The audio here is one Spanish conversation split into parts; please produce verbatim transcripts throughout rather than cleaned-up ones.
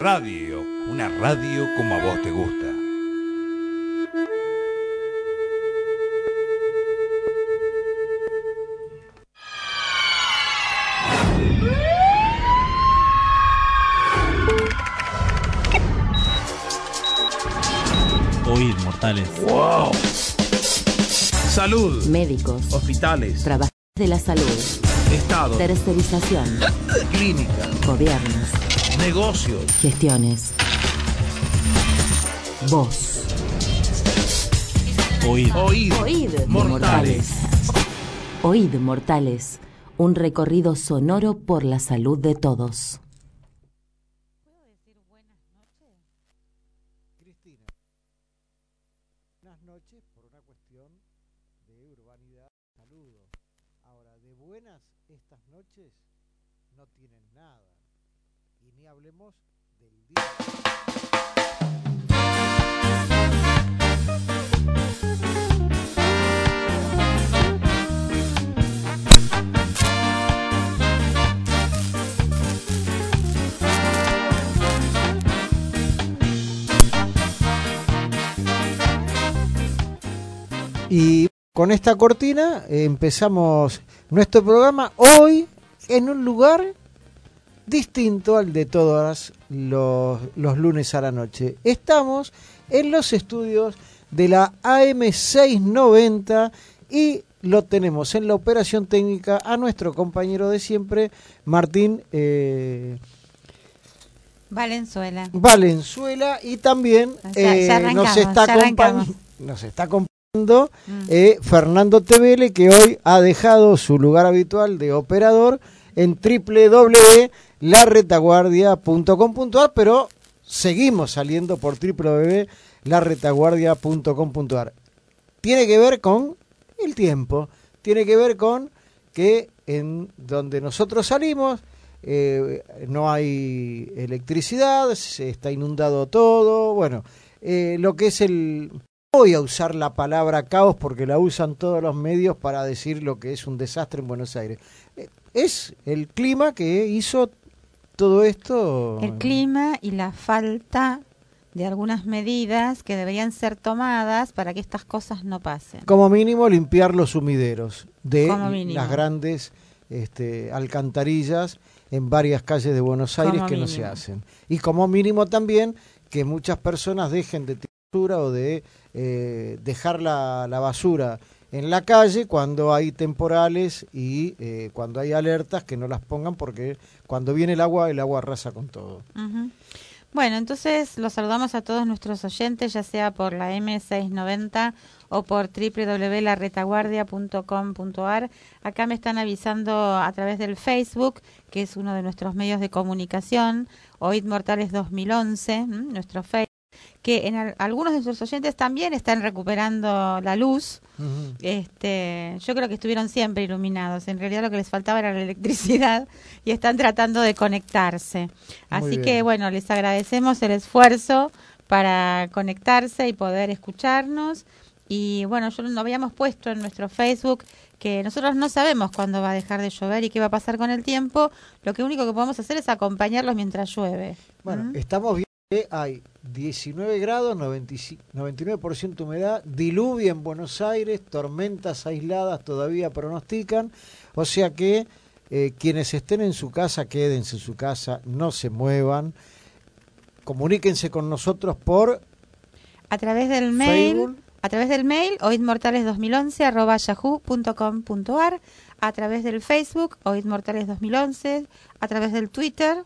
Radio, una radio como a vos te gusta. Oíd, mortales. ¡Wow! Salud. Médicos. Hospitales. Trabajadores de la salud. Estado. Tercerización. Clínica. Gobiernos. Negocios. Gestiones. Voz. Oíd. Oíd. Oíd, mortales. Oíd, mortales. Un recorrido sonoro por la salud de todos. ¿Puedo decir buenas noches? Cristina, buenas noches por una cuestión de urbanidad. Saludo. Ahora, de buenas estas noches no tienen nada. Y ni hablemos del día. Y con esta cortina eh, empezamos nuestro programa hoy en un lugar distinto al de todos los, los lunes a la noche. Estamos en los estudios de la A M seiscientos noventa y lo tenemos en la operación técnica a nuestro compañero de siempre, Martín eh, Valenzuela. Valenzuela, y también Ya- eh, ya arrancamos, nos está ya arrancamos. acompañ- nos está acompañando eh, Fernando Tevele, que hoy ha dejado su lugar habitual de operador en doble u doble u doble u punto la retaguardia punto com punto a r, pero seguimos saliendo por doble u doble u doble u punto la retaguardia punto com punto a r. Tiene que ver con el tiempo, tiene que ver con que en donde nosotros salimos eh, no hay electricidad, se está inundado todo, bueno, eh, lo que es el... Voy a usar la palabra caos porque la usan todos los medios para decir lo que es un desastre en Buenos Aires. Eh, Es el clima que hizo todo esto. El clima y la falta de algunas medidas que deberían ser tomadas para que estas cosas no pasen. Como mínimo limpiar los sumideros de Como mínimo. las grandes este, alcantarillas en varias calles de Buenos Aires Como que no mínimo. se hacen. Y como mínimo también que muchas personas dejen de tirar basura o de eh, dejar la, la basura en la calle cuando hay temporales y eh, cuando hay alertas, que no las pongan porque cuando viene el agua, el agua arrasa con todo. Ujú. Bueno, entonces los saludamos a todos nuestros oyentes, ya sea por la M seiscientos noventa o por doble u doble u doble u punto la retaguardia punto com punto a r. Acá me están avisando a través del Facebook, que es uno de nuestros medios de comunicación, Oíd Mortales dos mil once, ¿m? nuestro Facebook, que en al- algunos de nuestros oyentes también están recuperando la luz. Uh-huh. Este, yo creo que estuvieron siempre iluminados. En realidad lo que les faltaba era la electricidad y están tratando de conectarse. Así bien. que bueno, les agradecemos el esfuerzo para conectarse y poder escucharnos. Y bueno, yo lo habíamos puesto en nuestro Facebook que nosotros no sabemos cuándo va a dejar de llover y qué va a pasar con el tiempo. Lo que único que podemos hacer es acompañarlos mientras llueve. Bueno, ¿Mm? estamos viendo que hay diecinueve grados, noventa y cinco noventa y nueve por ciento humedad, diluvio en Buenos Aires, tormentas aisladas todavía pronostican, o sea que eh, quienes estén en su casa, quédense en su casa, no se muevan, comuníquense con nosotros por A través del mail, Facebook. a través del mail oidmortales dos mil once arroba yahoo punto com punto a r, a través del Facebook oidmortales dos mil once, a través del Twitter.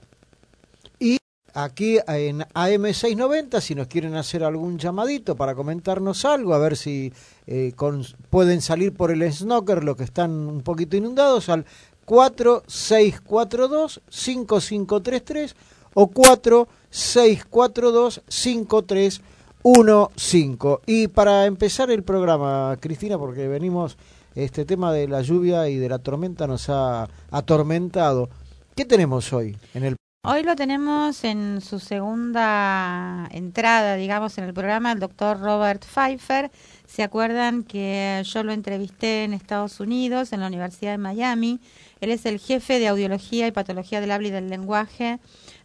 Aquí en A M seiscientos noventa, si nos quieren hacer algún llamadito para comentarnos algo, a ver si eh, con, pueden salir por el Snocker, los que están un poquito inundados, al cuatro seis cuatro dos cinco cinco tres tres o cuatro seis cuatro dos cinco tres uno cinco. Y para empezar el programa, Cristina, porque venimos, este tema de la lluvia y de la tormenta nos ha atormentado. ¿Qué tenemos hoy en el Hoy lo tenemos en su segunda entrada, digamos, en el programa, el doctor Robert Pfeiffer. ¿Se acuerdan que yo lo entrevisté en Estados Unidos, en la Universidad de Miami? Él es el jefe de Audiología y Patología del Habla y del Lenguaje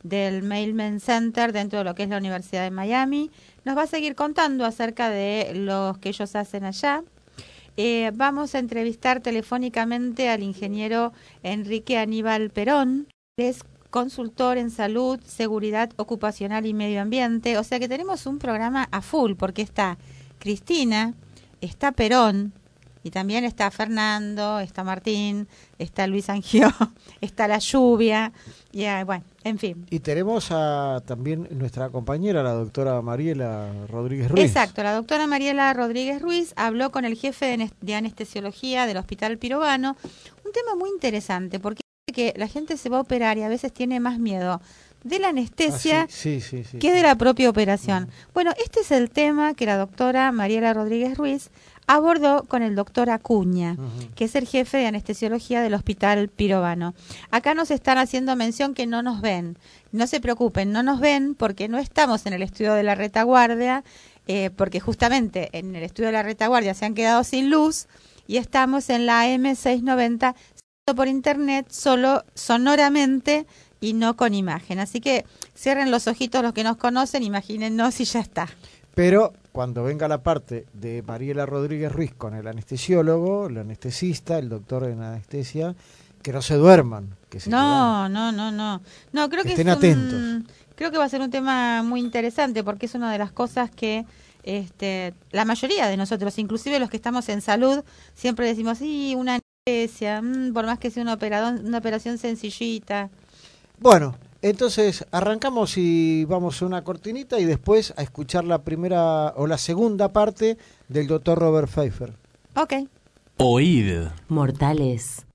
del Mailman Center dentro de lo que es la Universidad de Miami. Nos va a seguir contando acerca de lo que ellos hacen allá. Eh, vamos a entrevistar telefónicamente al ingeniero Enrique Aníbal Perón. Es consultor en salud, seguridad ocupacional y medio ambiente. O sea que tenemos un programa a full porque está Cristina, está Perón, y también está Fernando, está Martín, está Luis Angió, está La Lluvia, y uh, bueno, en fin. Y tenemos a también nuestra compañera, la doctora Mariela Rodríguez Ruiz. Exacto, la doctora Mariela Rodríguez Ruiz habló con el jefe de, de anestesiología del Hospital Pirovano. Un tema muy interesante, porque que la gente se va a operar y a veces tiene más miedo de la anestesia ah, sí, sí, sí, sí, que sí. de la propia operación. Uh-huh. Bueno, este es el tema que la doctora Mariela Rodríguez Ruiz abordó con el doctor Acuña, uh-huh. que es el jefe de anestesiología del Hospital Pirovano. Acá nos están haciendo mención que no nos ven. No se preocupen, no nos ven porque no estamos en el estudio de la retaguardia, eh, porque justamente en el estudio de la retaguardia se han quedado sin luz y estamos en la M seiscientos noventa por internet, solo sonoramente y no con imagen. Así que cierren los ojitos los que nos conocen, imagínennos y ya está. Pero cuando venga la parte de Mariela Rodríguez Ruiz con el anestesiólogo, el anestesista, el doctor en anestesia, que no se duerman. Que se no, no, no, no. No, creo que, que estén es atentos. Un, creo que va a ser un tema muy interesante porque es una de las cosas que este, la mayoría de nosotros, inclusive los que estamos en salud, siempre decimos, sí, una anestesia, mmm, por más que sea una, operador, una operación sencillita. Bueno, entonces arrancamos y vamos a una cortinita y después a escuchar la primera o la segunda parte del doctor Robert Pfeiffer. Ok. Oíd. Mortales.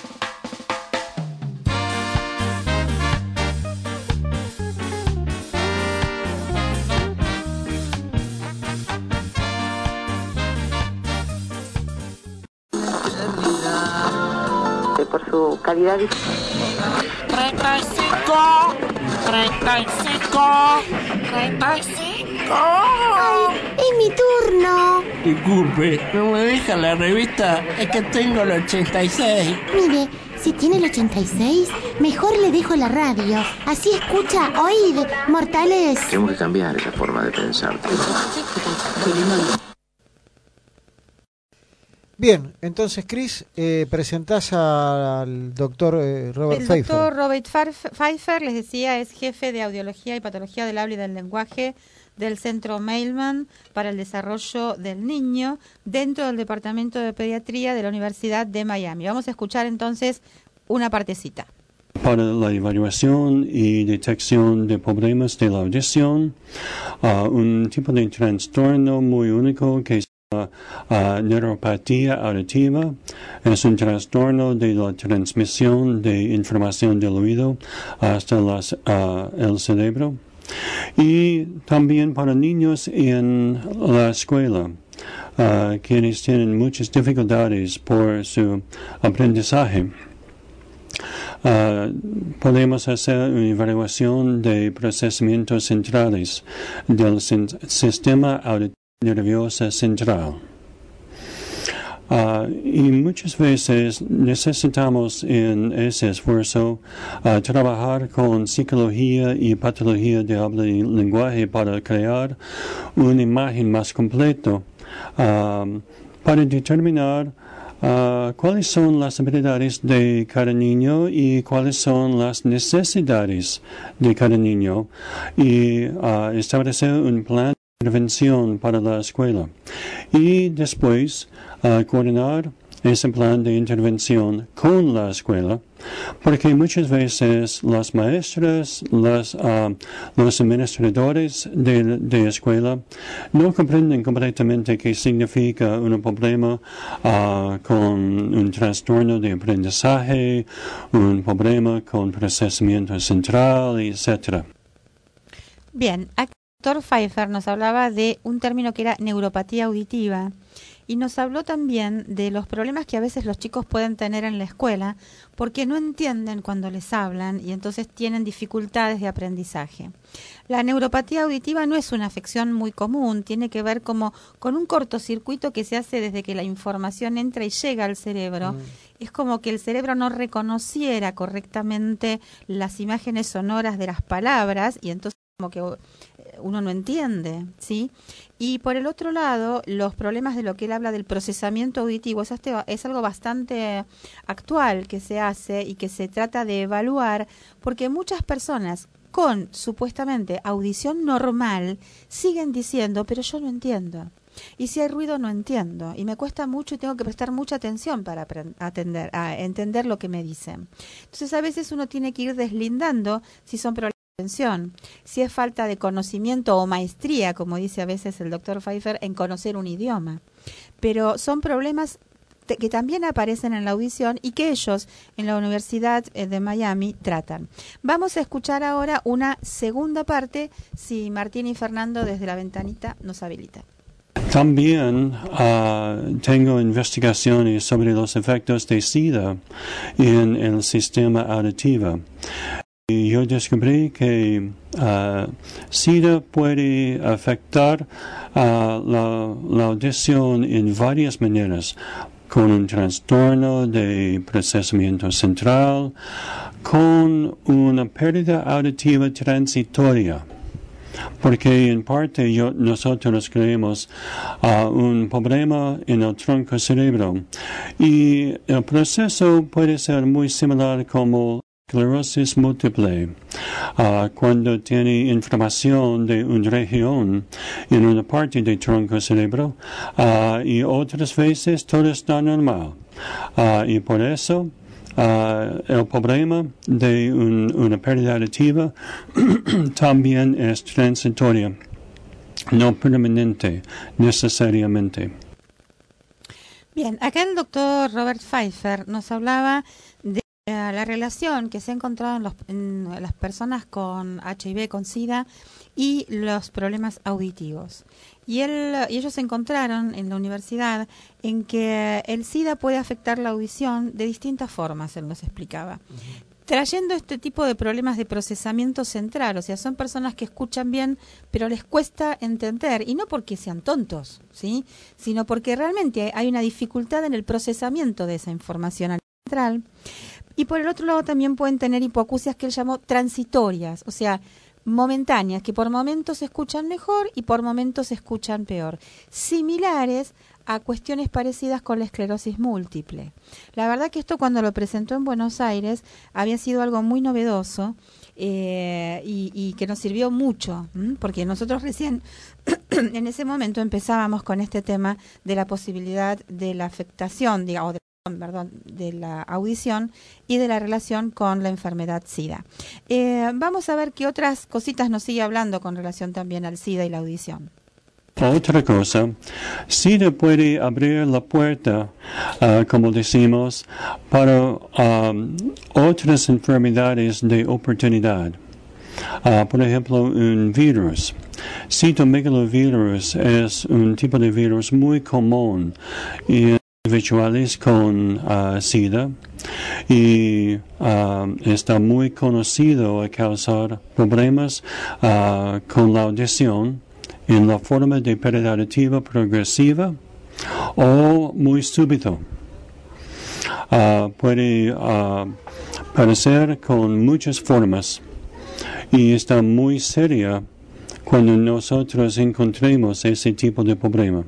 Por su calidad. treinta y cinco, treinta y cinco, treinta y cinco. ¡Ay, es mi turno! Disculpe, no me deja la revista, es que tengo el ochenta y seis. Mire, si tiene el ochenta y seis, mejor le dejo la radio. Así escucha, oíd, mortales. Tengo que cambiar esa forma de pensar. Bien, entonces, Cris, eh, presentás al doctor eh, Robert el Pfeiffer. El doctor Robert Pfeiffer, les decía, es jefe de audiología y patología del habla y del lenguaje del Centro Mailman para el Desarrollo del Niño dentro del Departamento de Pediatría de la Universidad de Miami. Vamos a escuchar entonces una partecita. Para la evaluación y detección de problemas de la audición, uh, un tipo de trastorno muy único que Uh, uh, neuropatía auditiva es un trastorno de la transmisión de información del oído hasta las, uh, el cerebro, y también para niños en la escuela, uh, quienes tienen muchas dificultades por su aprendizaje. Uh, podemos hacer una evaluación de procesamientos centrales del sin- sistema auditivo nerviosa central. Uh, y muchas veces necesitamos en ese esfuerzo uh, trabajar con psicología y patología de habla y lenguaje para crear una imagen más completa, uh, para determinar Uh, cuáles son las habilidades de cada niño y cuáles son las necesidades de cada niño, y uh, establecer un plan de intervención para la escuela, y después uh, coordinar ese plan de intervención con la escuela, porque muchas veces las maestras, las, uh, los administradores de, de escuela no comprenden completamente qué significa un problema uh, con un trastorno de aprendizaje, un problema con procesamiento central, etcétera. Bien, aquí el doctor Pfeiffer nos hablaba de un término que era neuropatía auditiva. y nos habló también de los problemas que a veces los chicos pueden tener en la escuela porque no entienden cuando les hablan y entonces tienen dificultades de aprendizaje. La neuropatía auditiva no es una afección muy común, tiene que ver como con un cortocircuito que se hace desde que la información entra y llega al cerebro. Mm. Es como que el cerebro no reconociera correctamente las imágenes sonoras de las palabras y entonces como que uno no entiende, ¿sí? Y por el otro lado, los problemas de lo que él habla del procesamiento auditivo, es, este, es algo bastante actual que se hace y que se trata de evaluar, porque muchas personas con supuestamente audición normal siguen diciendo, pero yo no entiendo. Y si hay ruido no entiendo y me cuesta mucho y tengo que prestar mucha atención para atender, a entender lo que me dicen. Entonces a veces uno tiene que ir deslindando si son problemas de atención, si es falta de conocimiento o maestría, como dice a veces el doctor Pfeiffer, en conocer un idioma. Pero son problemas que también aparecen en la audición y que ellos en la Universidad de Miami tratan. Vamos a escuchar ahora una segunda parte, si Martín y Fernando desde la ventanita nos habilitan. También uh, tengo investigaciones sobre los efectos de SIDA en el sistema auditivo. Y yo descubrí que uh, SIDA puede afectar uh, la, la audición en varias maneras, con un trastorno de procesamiento central, con una pérdida auditiva transitoria. Porque en parte yo, nosotros creemos uh, un problema en el tronco cerebro y el proceso puede ser muy similar como esclerosis múltiple, uh, cuando tiene inflamación de una región en una parte del tronco cerebro uh, y otras veces todo está normal uh, y por eso Uh, el problema de un, una pérdida auditiva también es transitoria, no permanente necesariamente. Bien, acá el doctor Robert Pfeiffer nos hablaba de uh, la relación que se ha encontrado en, los, en las personas con H I V, con SIDA y los problemas auditivos. Y, él, y ellos encontraron en la universidad en que el SIDA puede afectar la audición de distintas formas, él nos explicaba. Uh-huh. Trayendo este tipo de problemas de procesamiento central, o sea, son personas que escuchan bien, pero les cuesta entender, y no porque sean tontos, ¿sí? Sino porque realmente hay una dificultad en el procesamiento de esa información central. Y por el otro lado también pueden tener hipoacusias que él llamó transitorias, o sea, momentáneas, que por momentos se escuchan mejor y por momentos se escuchan peor, similares a cuestiones parecidas con la esclerosis múltiple. La verdad que esto cuando lo presentó en Buenos Aires había sido algo muy novedoso eh, y, y que nos sirvió mucho, ¿m? Porque nosotros recién en ese momento empezábamos con este tema de la posibilidad de la afectación, digamos, de Perdón, de la audición y de la relación con la enfermedad SIDA. Eh, vamos a ver qué otras cositas nos sigue hablando con relación también al SIDA y la audición. Otra cosa, SIDA puede abrir la puerta, uh, como decimos, para um, otras enfermedades de oportunidad. Uh, por ejemplo, un virus. Cytomegalovirus es un tipo de virus muy común y individuales con uh, SIDA y uh, está muy conocido a causar problemas uh, con la audición en la forma de pérdida auditiva progresiva o muy súbito. Uh, puede uh, aparecer con muchas formas y está muy seria cuando nosotros encontremos ese tipo de problema.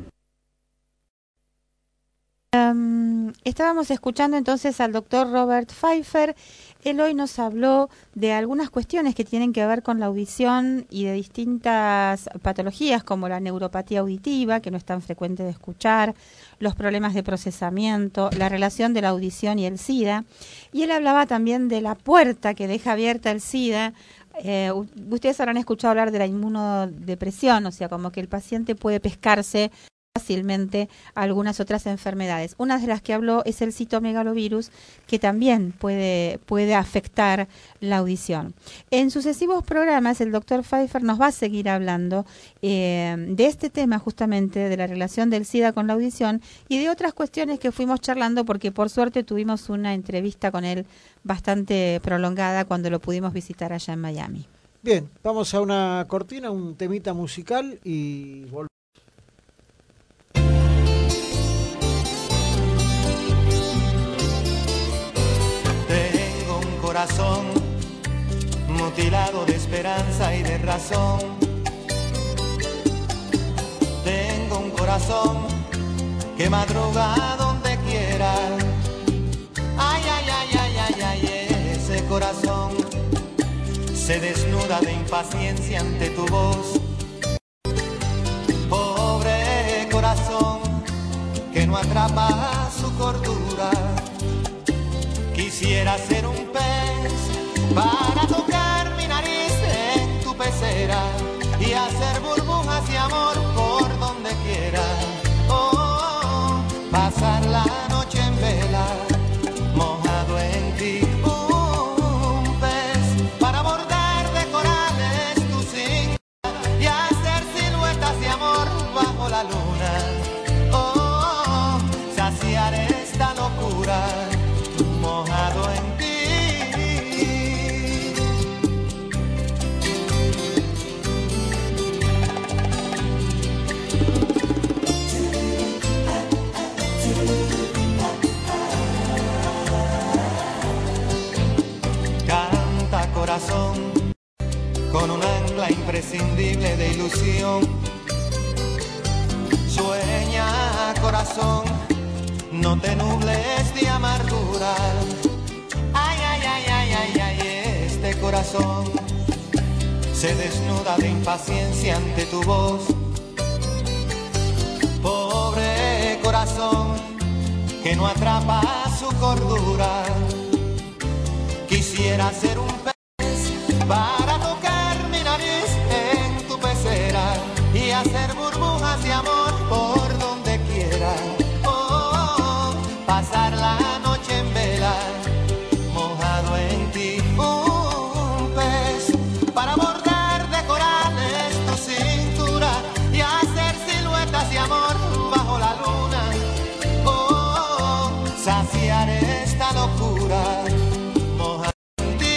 Um, estábamos escuchando entonces al doctor Robert Pfeiffer. Él hoy nos habló de algunas cuestiones que tienen que ver con la audición y de distintas patologías como la neuropatía auditiva, que no es tan frecuente de escuchar, los problemas de procesamiento, la relación de la audición y el SIDA. Y él hablaba también de la puerta que deja abierta el SIDA. Eh, ustedes habrán escuchado hablar de la inmunodepresión, o sea, como que el paciente puede pescarse fácilmente algunas otras enfermedades. Una de las que habló es el citomegalovirus, que también puede, puede afectar la audición. En sucesivos programas el doctor Pfeiffer nos va a seguir hablando eh, de este tema, justamente de la relación del SIDA con la audición y de otras cuestiones que fuimos charlando, porque por suerte tuvimos una entrevista con él bastante prolongada cuando lo pudimos visitar allá en Miami. Bien, vamos a una cortina, un temita musical y volvemos. Corazón mutilado de esperanza y de razón. Tengo un corazón que madruga donde quiera. Ay, ay, ay, ay, ay, ay, ese corazón se desnuda de impaciencia ante tu voz. Pobre corazón que no atrapa su cordura. Quisiera ser un pez para tocar mi nariz en tu pecera y hacer burbujas de amor por donde quiera. Oh, pasar la noche en vela, mojado en ti. Un pez para bordar de corales tu cintura y hacer siluetas de amor bajo la luna. Oh, saciar esta locura. Mojado en ti. Canta corazón con un ancla imprescindible de ilusión. Sueña corazón, no te nubles de amargura. Ay, ay, ay, ay, ay, ay, este corazón se desnuda de impaciencia ante tu voz. Pobre corazón que no atrapa su cordura. Quisiera ser un pez para tocar mi nariz en tu pecera y hacer burbujas de amor por donde quiera. Pasar la noche en vela, mojado en ti. Un pez para bordar de corales tu cintura y hacer siluetas de amor bajo la luna. Oh, saciar esta locura, mojado en ti.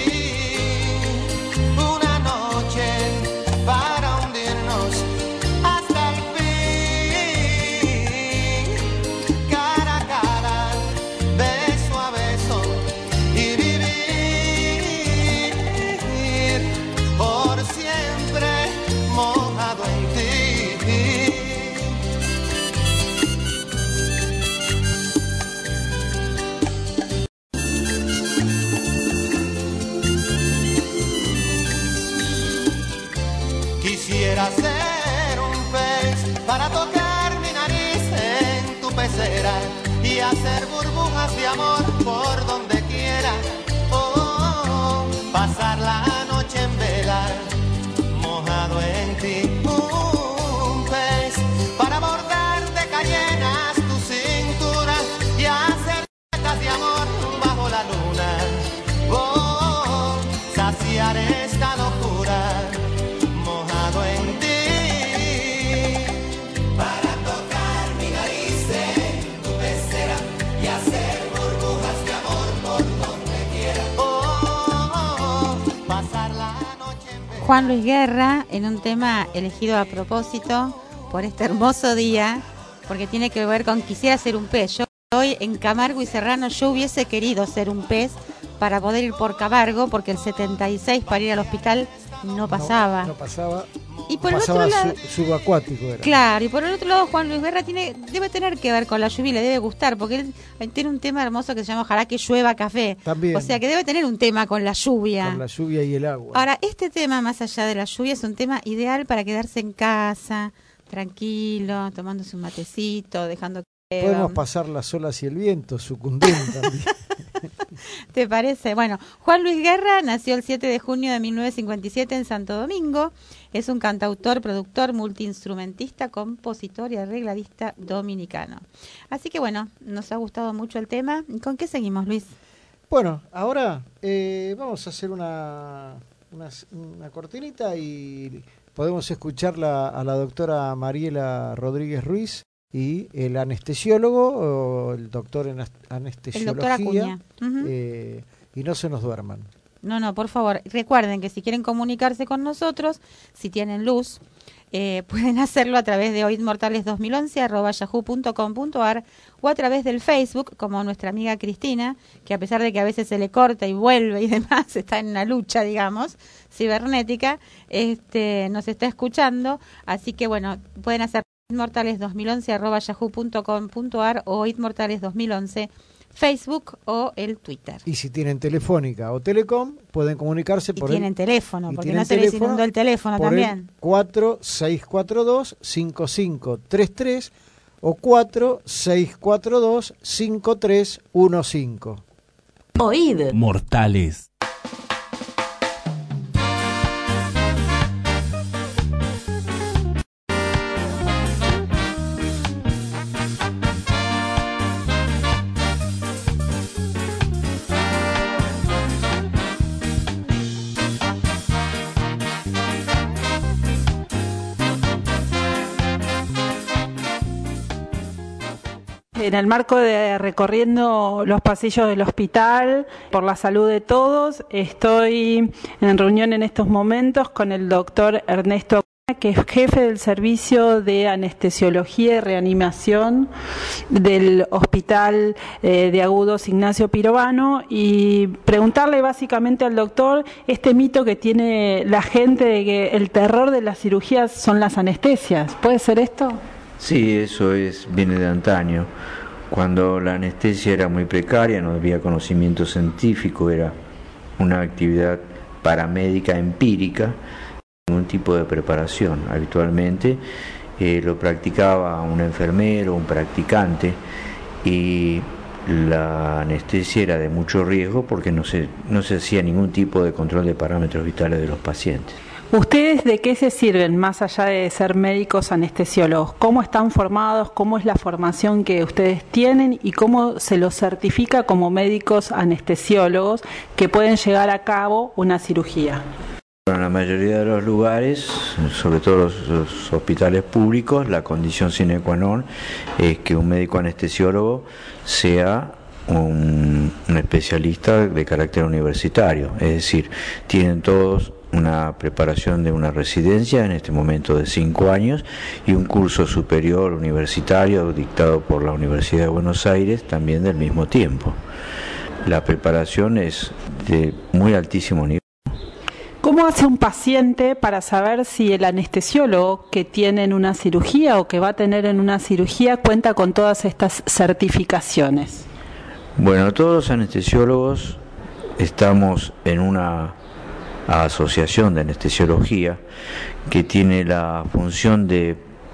Una noche para hundirnos hasta el Quisiera ser un pez para tocar mi nariz en tu pecera y hacer burbujas de amor por donde quiera. Oh, pasar la noche en vela, mojado en ti. Un pez para bordar de cayenas tu cintura y hacer tetas de amor bajo la luna. Oh, saciar esta locura. En ti, para tocar mi nariz en tu pecera y hacer burbujas de amor por donde quiera. Oh, oh, oh, pasar la noche en Juan Luis Guerra, en un tema elegido a propósito por este hermoso día, porque tiene que ver con quisiera ser un pez. Yo hoy en Camargo y Serrano yo hubiese querido ser un pez para poder ir por Camargo, porque el setenta y seis para ir al hospital no pasaba. No, no pasaba. Y por pasaba el otro lado, su, subacuático era. Claro, y por el otro lado Juan Luis Guerra tiene, debe tener que ver con la lluvia y le debe gustar, porque él tiene un tema hermoso que se llama Ojalá que llueva café. También. O sea que debe tener un tema con la lluvia. Con la lluvia y el agua. Ahora, este tema, más allá de la lluvia, es un tema ideal para quedarse en casa, tranquilo, tomándose un matecito, dejando que... Podemos pasar las olas y el viento, Sucundén también. ¿Te parece? Bueno, Juan Luis Guerra nació el siete de junio de mil novecientos cincuenta y siete en Santo Domingo. Es un cantautor, productor, multiinstrumentista, compositor y arregladista dominicano. Así que bueno, nos ha gustado mucho el tema. ¿Con qué seguimos, Luis? Bueno, ahora eh, vamos a hacer una, una, una cortinita y podemos escucharla a la doctora Mariela Rodríguez Ruiz y el anestesiólogo, o el doctor en anestesiología. El doctor Acuña. Uh-huh. eh, y no se nos duerman. No, no, por favor, recuerden que si quieren comunicarse con nosotros, si tienen luz, eh, pueden hacerlo a través de oidmortales dos mil once arroba yahoo punto com punto ar o a través del Facebook, como nuestra amiga Cristina, que a pesar de que a veces se le corta y vuelve y demás, está en una lucha, digamos, cibernética, este, nos está escuchando, así que bueno, pueden hacer oidmortales dos mil once arroba yahoo punto com punto ar o oidmortales dos mil once Facebook o el Twitter. Y si tienen Telefónica o Telecom, pueden comunicarse por y tienen el, teléfono, porque no se les inundó el teléfono por también. El cuatro seis cuatro dos cinco cinco tres tres o cuatro seis cuatro dos cinco tres uno cinco. Oíd Mortales. En el marco de recorriendo los pasillos del hospital por la salud de todos, estoy en reunión en estos momentos con el doctor Ernesto, que es jefe del servicio de anestesiología y reanimación del Hospital eh, de Agudos Ignacio Pirovano, y preguntarle básicamente al doctor este mito que tiene la gente de que el terror de las cirugías son las anestesias. ¿Puede ser esto? Sí, eso es viene de antaño, cuando la anestesia era muy precaria, no había conocimiento científico, era una actividad paramédica empírica, ningún tipo de preparación. Habitualmente eh, lo practicaba un enfermero, un practicante, y la anestesia era de mucho riesgo porque no se, no se hacía ningún tipo de control de parámetros vitales de los pacientes. ¿Ustedes de qué se sirven más allá de ser médicos anestesiólogos? ¿Cómo están formados? ¿Cómo es la formación que ustedes tienen? ¿Y cómo se los certifica como médicos anestesiólogos que pueden llegar a cabo una cirugía? En la mayoría de los lugares, sobre todo los, los hospitales públicos, la condición sine qua non es que un médico anestesiólogo sea un, un especialista de carácter universitario, es decir, tienen todos una preparación de una residencia en este momento de cinco años y un curso superior universitario dictado por la Universidad de Buenos Aires también del mismo tiempo. La preparación es de muy altísimo nivel. ¿Cómo hace un paciente para saber si el anestesiólogo que tiene en una cirugía o que va a tener en una cirugía cuenta con todas estas certificaciones? Bueno, todos los anestesiólogos estamos en una asociación de anestesiología que tiene la función de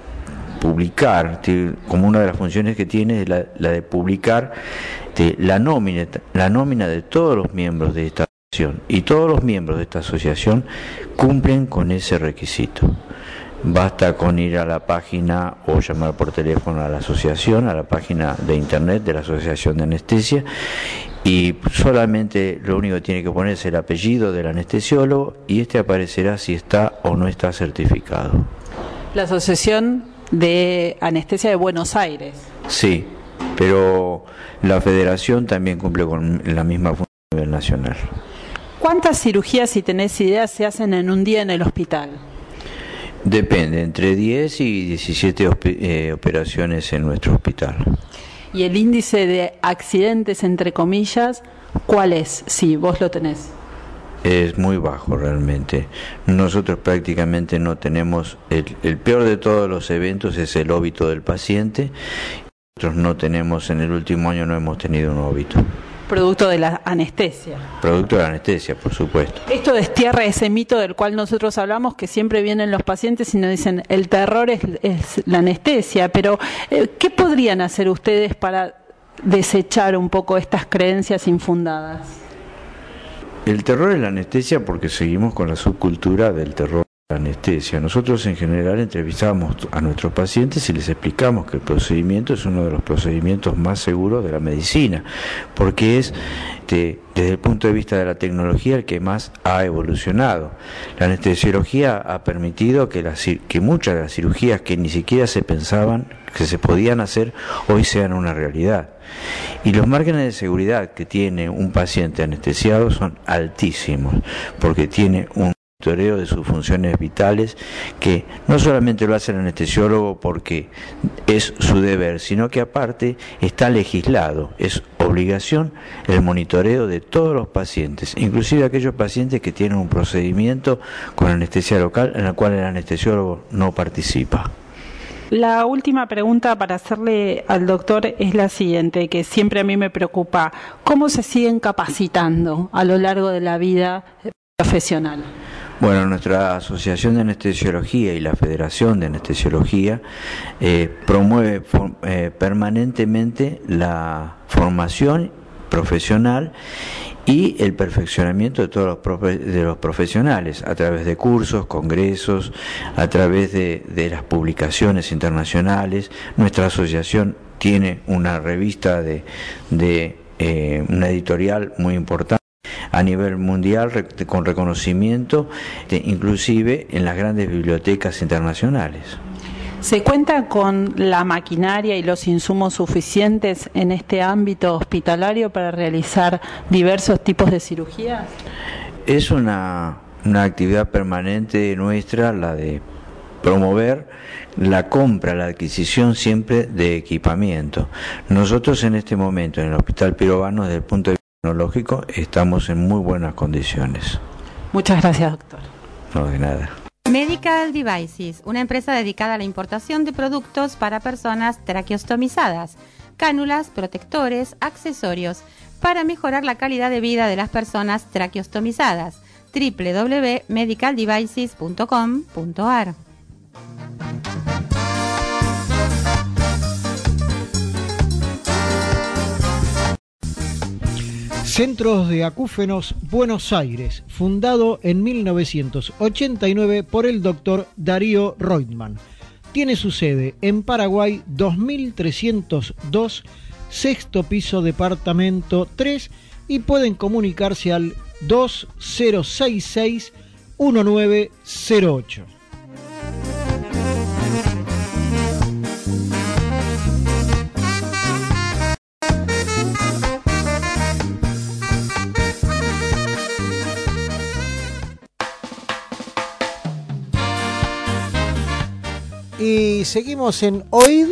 publicar, como una de las funciones que tiene es la, la de publicar de la nómina, la nómina de todos los miembros de esta asociación, y todos los miembros de esta asociación cumplen con ese requisito. Basta con ir a la página o llamar por teléfono a la asociación, a la página de internet de la Asociación de Anestesia, y solamente lo único que tiene que poner es el apellido del anestesiólogo y este aparecerá si está o no está certificado. La Asociación de Anestesia de Buenos Aires. Sí, pero la federación también cumple con la misma función a nivel nacional. ¿Cuántas cirugías, si tenés idea, se hacen en un día en el hospital? Depende, entre diez y diecisiete eh, operaciones en nuestro hospital. ¿Y el índice de accidentes, entre comillas, cuál es, si vos lo tenés? Es muy bajo realmente. Nosotros prácticamente no tenemos, el, el peor de todos los eventos es el óbito del paciente. Nosotros no tenemos, en el último año no hemos tenido un óbito. Producto de la anestesia. Producto de la anestesia, por supuesto. Esto destierra ese mito del cual nosotros hablamos, que siempre vienen los pacientes y nos dicen el terror es, es la anestesia, pero eh, ¿qué podrían hacer ustedes para desechar un poco estas creencias infundadas? El terror es la anestesia porque seguimos con la subcultura del terror. Anestesia. Nosotros en general entrevistamos a nuestros pacientes y les explicamos que el procedimiento es uno de los procedimientos más seguros de la medicina, porque es de, desde el punto de vista de la tecnología el que más ha evolucionado. La anestesiología ha permitido que, la, que muchas de las cirugías que ni siquiera se pensaban que se podían hacer hoy sean una realidad. Y los márgenes de seguridad que tiene un paciente anestesiado son altísimos, porque tiene un monitoreo de sus funciones vitales que no solamente lo hace el anestesiólogo porque es su deber, sino que aparte está legislado, es obligación el monitoreo de todos los pacientes, inclusive aquellos pacientes que tienen un procedimiento con anestesia local en el cual el anestesiólogo no participa. La última pregunta para hacerle al doctor es la siguiente, que siempre a mí me preocupa: ¿cómo se siguen capacitando a lo largo de la vida profesional? Bueno, nuestra Asociación de Anestesiología y la Federación de Anestesiología eh, promueve for, eh, permanentemente la formación profesional y el perfeccionamiento de todos los, profe de los profesionales a través de cursos, congresos, a través de, de las publicaciones internacionales. Nuestra asociación tiene una revista de, de eh, una editorial muy importante a nivel mundial con reconocimiento, de, inclusive en las grandes bibliotecas internacionales. ¿Se cuenta con la maquinaria y los insumos suficientes en este ámbito hospitalario para realizar diversos tipos de cirugías? Es una, una actividad permanente nuestra, la de promover la compra, la adquisición siempre de equipamiento. Nosotros en este momento en el Hospital Pirovano, desde el punto de vista tecnológico, estamos en muy buenas condiciones. Muchas gracias, doctor. No, de nada. Medical Devices, una empresa dedicada a la importación de productos para personas traqueostomizadas, cánulas, protectores, accesorios, para mejorar la calidad de vida de las personas traqueostomizadas. doble u doble u doble u punto medical devices punto com punto a r. Centros de Acúfenos Buenos Aires, fundado en mil novecientos ochenta y nueve por el doctor Darío Reutemann. Tiene su sede en Paraguay dos mil trescientos dos, sexto piso, departamento tres, y pueden comunicarse al dos cero seis seis, uno nueve cero ocho. Y seguimos en OID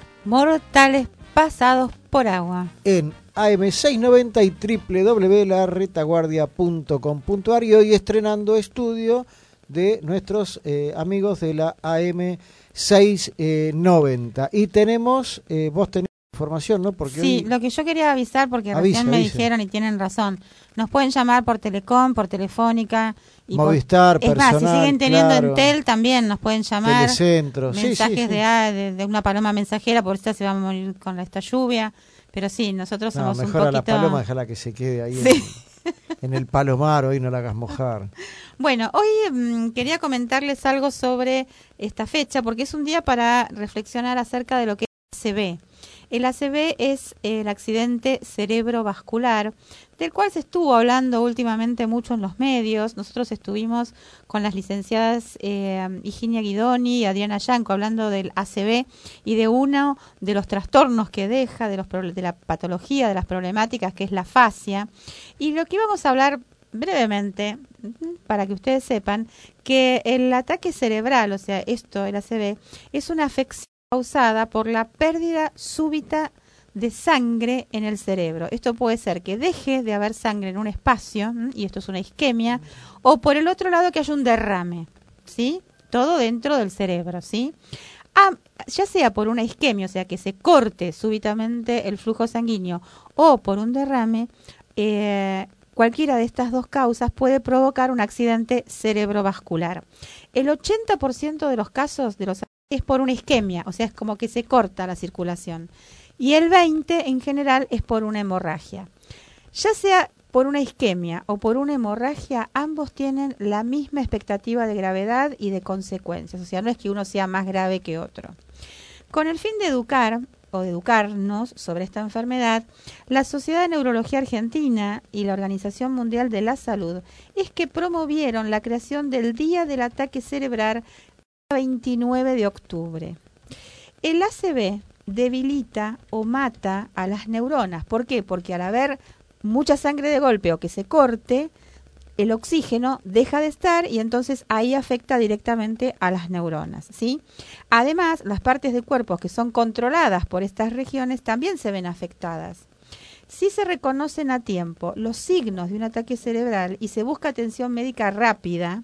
Mortales pasados por agua en A M seiscientos noventa y doble u doble u doble u punto la retaguardia punto com punto a r, y hoy estrenando estudio de nuestros eh, amigos de la A M seiscientos noventa. Y tenemos, eh, vos tenés información, ¿no? Porque sí, hoy... lo que yo quería avisar, porque avisa, recién me avisa. dijeron y tienen razón, nos pueden llamar por Telecom, por Telefónica, y Movistar, por... es personal, más, si siguen teniendo claro. Entel también nos pueden llamar. Telecentro, mensajes sí, sí, sí. De, ah, de, de una paloma mensajera, por eso se va a morir con esta lluvia, pero sí, nosotros No, somos un mejor poquito... a la paloma, déjala que se quede ahí Sí. en, en el palomar, hoy no la hagas mojar. Bueno, hoy mmm, quería comentarles algo sobre esta fecha, porque es un día para reflexionar acerca de lo que es A C V. El A C V es el accidente cerebrovascular, del cual se estuvo hablando últimamente mucho en los medios. Nosotros estuvimos con las licenciadas eh, Higinia Guidoni y Adriana Yanco hablando del A C V y de uno de los trastornos que deja, de, los, de la patología, de las problemáticas, que es la fascia. Y lo que íbamos a hablar brevemente, para que ustedes sepan, que el ataque cerebral, o sea, esto, el A C V, es una afección causada por la pérdida súbita de sangre en el cerebro. Esto puede ser que deje de haber sangre en un espacio, y esto es una isquemia, o por el otro lado que haya un derrame, ¿sí? Todo dentro del cerebro, ¿sí? Ah, ya sea por una isquemia, o sea, que se corte súbitamente el flujo sanguíneo, o por un derrame, eh, cualquiera de estas dos causas puede provocar un accidente cerebrovascular. El ochenta por ciento de los casos de los es por una isquemia, o sea, es como que se corta la circulación. Y el veinte en general es por una hemorragia. Ya sea por una isquemia o por una hemorragia, ambos tienen la misma expectativa de gravedad y de consecuencias. O sea, no es que uno sea más grave que otro. Con el fin de educar o de educarnos sobre esta enfermedad, la Sociedad de Neurología Argentina y la Organización Mundial de la Salud es que promovieron la creación del Día del Ataque Cerebral el veintinueve de octubre. El A C V debilita o mata a las neuronas. ¿Por qué? Porque al haber mucha sangre de golpe o que se corte, el oxígeno deja de estar y entonces ahí afecta directamente a las neuronas, ¿sí? Además, las partes del cuerpo que son controladas por estas regiones también se ven afectadas. Si se reconocen a tiempo los signos de un ataque cerebral y se busca atención médica rápida,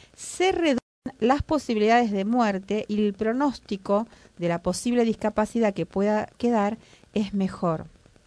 se reducen las posibilidades de muerte y el pronóstico de la posible discapacidad que pueda quedar es mejor.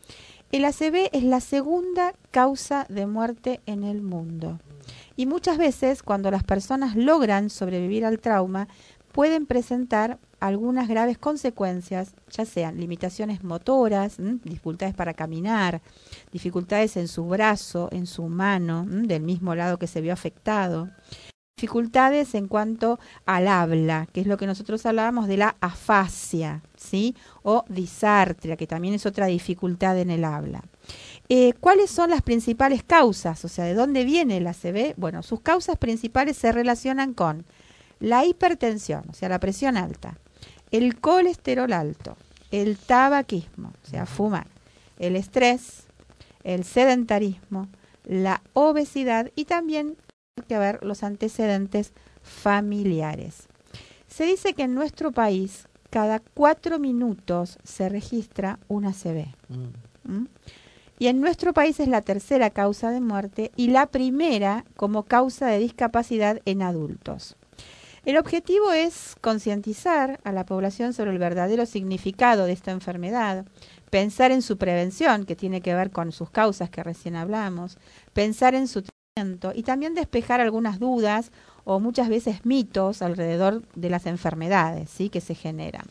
El A C V es la segunda causa de muerte en el mundo. Y muchas veces, cuando las personas logran sobrevivir al trauma, pueden presentar algunas graves consecuencias, ya sean limitaciones motoras, ¿m? dificultades para caminar, dificultades en su brazo, en su mano, ¿m? del mismo lado que se vio afectado, dificultades en cuanto al habla, que es lo que nosotros hablábamos de la afasia, ¿sí? O disartria, que también es otra dificultad en el habla. Eh, ¿Cuáles son las principales causas? O sea, ¿de dónde viene el A C V? Bueno, sus causas principales se relacionan con la hipertensión, o sea, la presión alta, el colesterol alto, el tabaquismo, o sea, fumar, el estrés, el sedentarismo, la obesidad y también hay que ver los antecedentes familiares. Se dice que en nuestro país cada cuatro minutos se registra un A C V. Mm. ¿Mm? Y en nuestro país es la tercera causa de muerte y la primera como causa de discapacidad en adultos. El objetivo es concientizar a la población sobre el verdadero significado de esta enfermedad, pensar en su prevención, que tiene que ver con sus causas que recién hablamos, pensar en su tratamiento y también despejar algunas dudas o muchas veces mitos alrededor de las enfermedades, ¿sí? que se generan.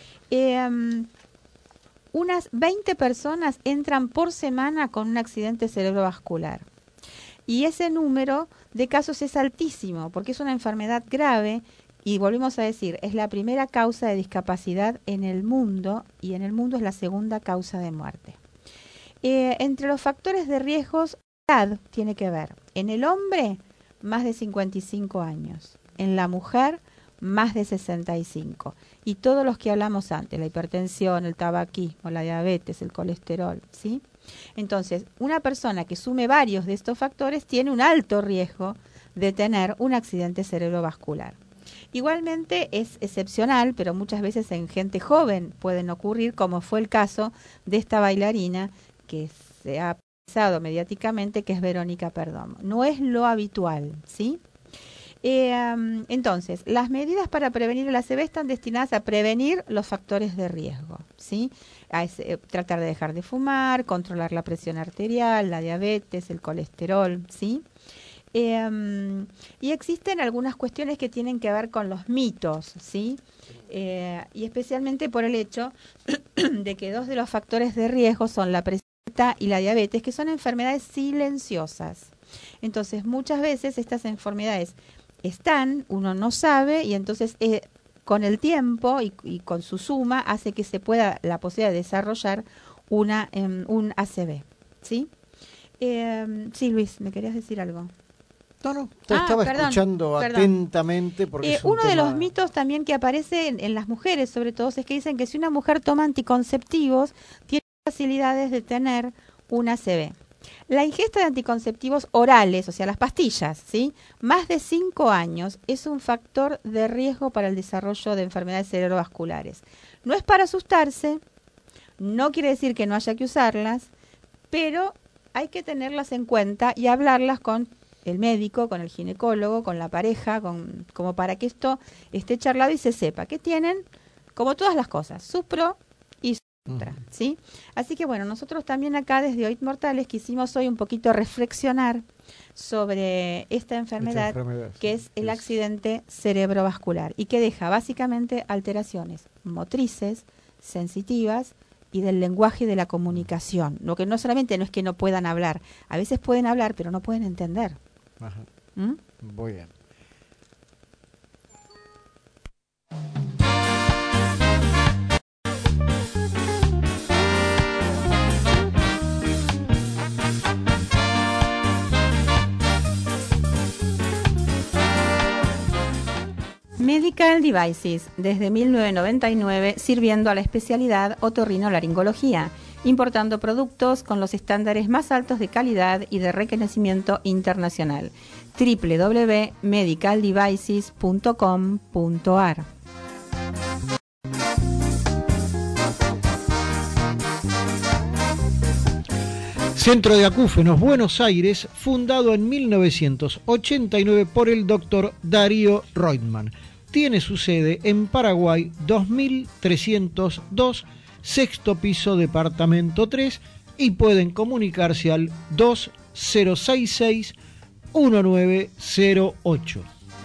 Eh, unas veinte personas entran por semana con un accidente cerebrovascular. Y ese número de casos es altísimo porque es una enfermedad grave y volvemos a decir, es la primera causa de discapacidad en el mundo y en el mundo es la segunda causa de muerte. Eh, entre los factores de riesgos, la edad tiene que ver. En el hombre, más de cincuenta y cinco años. En la mujer, más de sesenta y cinco. Y todos los que hablamos antes, la hipertensión, el tabaquismo, la diabetes, el colesterol, ¿sí? Entonces, una persona que sume varios de estos factores tiene un alto riesgo de tener un accidente cerebrovascular. Igualmente es excepcional, pero muchas veces en gente joven pueden ocurrir, como fue el caso de esta bailarina que se ha pensado mediáticamente, que es Verónica Perdomo. No es lo habitual, ¿sí? Eh, um, entonces, las medidas para prevenir el A C V están destinadas a prevenir los factores de riesgo, ¿sí? A ese, eh, tratar de dejar de fumar, controlar la presión arterial, la diabetes, el colesterol, ¿sí? Eh, um, y existen algunas cuestiones que tienen que ver con los mitos, ¿sí? Eh, y especialmente por el hecho de que dos de los factores de riesgo son la presión alta y la diabetes, que son enfermedades silenciosas. Entonces, muchas veces estas enfermedades están, uno no sabe, y entonces eh, con el tiempo y, y con su suma hace que se pueda la posibilidad de desarrollar una um, un A C V, ¿sí? Eh, sí, Luis, ¿me querías decir algo? No, no, te ah, estaba perdón, escuchando perdón. atentamente porque eh, es un uno tema... de los mitos también que aparece en, en las mujeres, sobre todo, es que dicen que si una mujer toma anticonceptivos tiene facilidades de tener un A C V. La ingesta de anticonceptivos orales, o sea, las pastillas, ¿sí? Más de cinco años es un factor de riesgo para el desarrollo de enfermedades cerebrovasculares. No es para asustarse, no quiere decir que no haya que usarlas, pero hay que tenerlas en cuenta y hablarlas con el médico, con el ginecólogo, con la pareja, con, como para que esto esté charlado y se sepa que tienen, como todas las cosas, sus pros y sus contras, ¿sí? Así que bueno, nosotros también acá desde Oíd Mortales quisimos hoy un poquito reflexionar sobre esta enfermedad, esta enfermedad que sí, es el es. accidente cerebrovascular y que deja básicamente alteraciones motrices, sensitivas y del lenguaje y de la comunicación. Lo que no solamente no es que no puedan hablar, a veces pueden hablar, pero no pueden entender. Ajá. ¿Mm? Muy bien. Medical Devices, desde mil novecientos noventa y nueve, sirviendo a la especialidad otorrinolaringología, importando productos con los estándares más altos de calidad y de reconocimiento internacional. doble u doble u doble u punto medical devices punto com punto a r. Centro de Acúfenos Buenos Aires, fundado en mil novecientos ochenta y nueve por el doctor Darío Reutemann. Tiene su sede en Paraguay dos mil trescientos dos, sexto piso, departamento tres, y pueden comunicarse al dos cero seis seis, uno nueve cero ocho.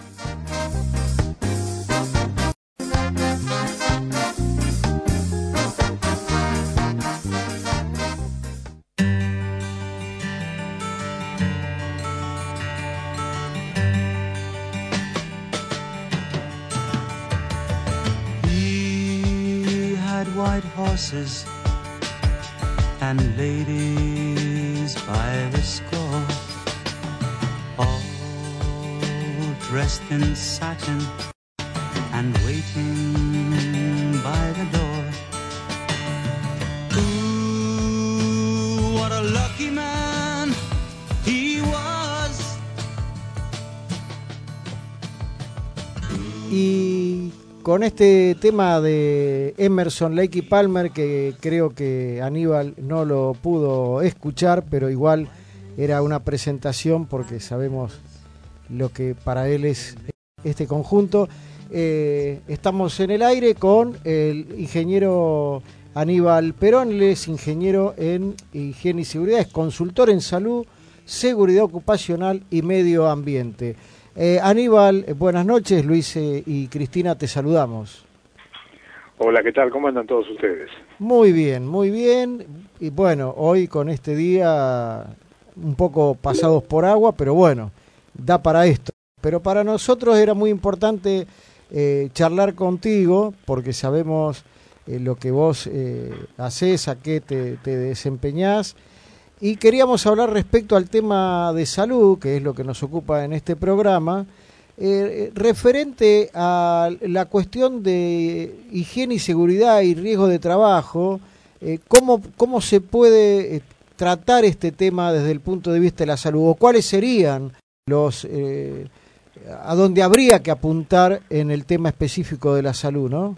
White horses and ladies by the score, all dressed in satin and waiting by the door. Ooh, what a lucky man he was. Y con este tema de Emerson, Lake y Palmer, que creo que Aníbal no lo pudo escuchar, pero igual era una presentación porque sabemos lo que para él es este conjunto. Eh, estamos en el aire con el ingeniero Aníbal Perón. Él es ingeniero en higiene y seguridad, es consultor en salud, seguridad ocupacional y medio ambiente. Eh, Aníbal, buenas noches. Luis eh, y Cristina, te saludamos. Hola, ¿qué tal? ¿Cómo andan todos ustedes? Muy bien, muy bien. Y bueno, hoy con este día un poco pasados por agua, pero bueno, da para esto. Pero para nosotros era muy importante eh, charlar contigo, porque sabemos eh, lo que vos eh, haces, a qué te, te desempeñás. Y queríamos hablar respecto al tema de salud, que es lo que nos ocupa en este programa, eh, referente a la cuestión de higiene y seguridad y riesgo de trabajo. Eh, ¿cómo, cómo se puede eh, tratar este tema desde el punto de vista de la salud? ¿O cuáles serían los eh, a dónde habría que apuntar en el tema específico de la salud, ¿no?